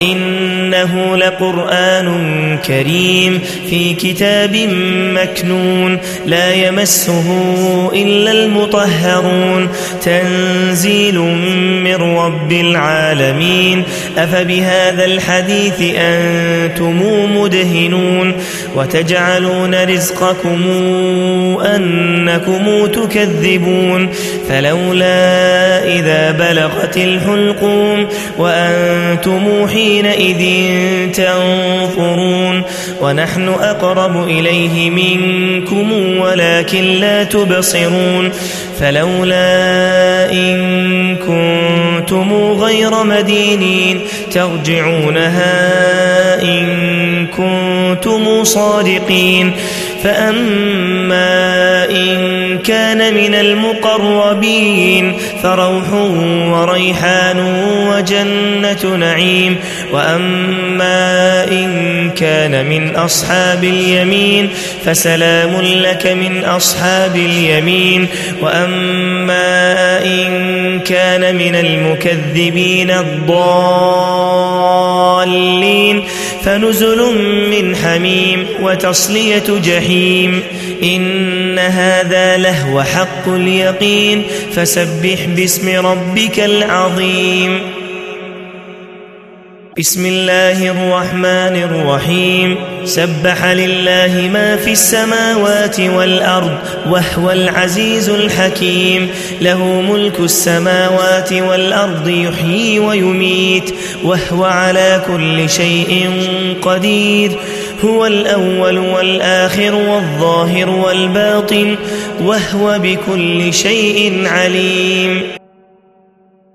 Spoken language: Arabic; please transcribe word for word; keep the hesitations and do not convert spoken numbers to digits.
إنه لقرآن كريم في كتاب مكنون لا يمسه إلا المطهرون تنزيل من رب العالمين أفبهذا الحديث أنتم مدهنون وتجعلون رزقكم أنكم تكذبون فلولا إذا بلغت الحلقوم وأنتم حينئذ تنظرون ونحن أقرب إليه منكم ولكن لا تبصرون فلولا إن كنتم غير مدينين ترجعونها إن كنتم صادقين فأما إن كان من المقربين فروح وريحان وجنة نعيم وأما إن كان من أصحاب اليمين فسلام لك من أصحاب اليمين وأما إن كان من المكذبين الضالين فنزل من حميم وتصلية جحيم إن هذا لهو حق اليقين فسبح باسم ربك العظيم بسم الله الرحمن الرحيم سبح لله ما في السماوات والأرض وهو العزيز الحكيم له ملك السماوات والأرض يحيي ويميت وهو على كل شيء قدير هو الأول والآخر والظاهر والباطن وهو بكل شيء عليم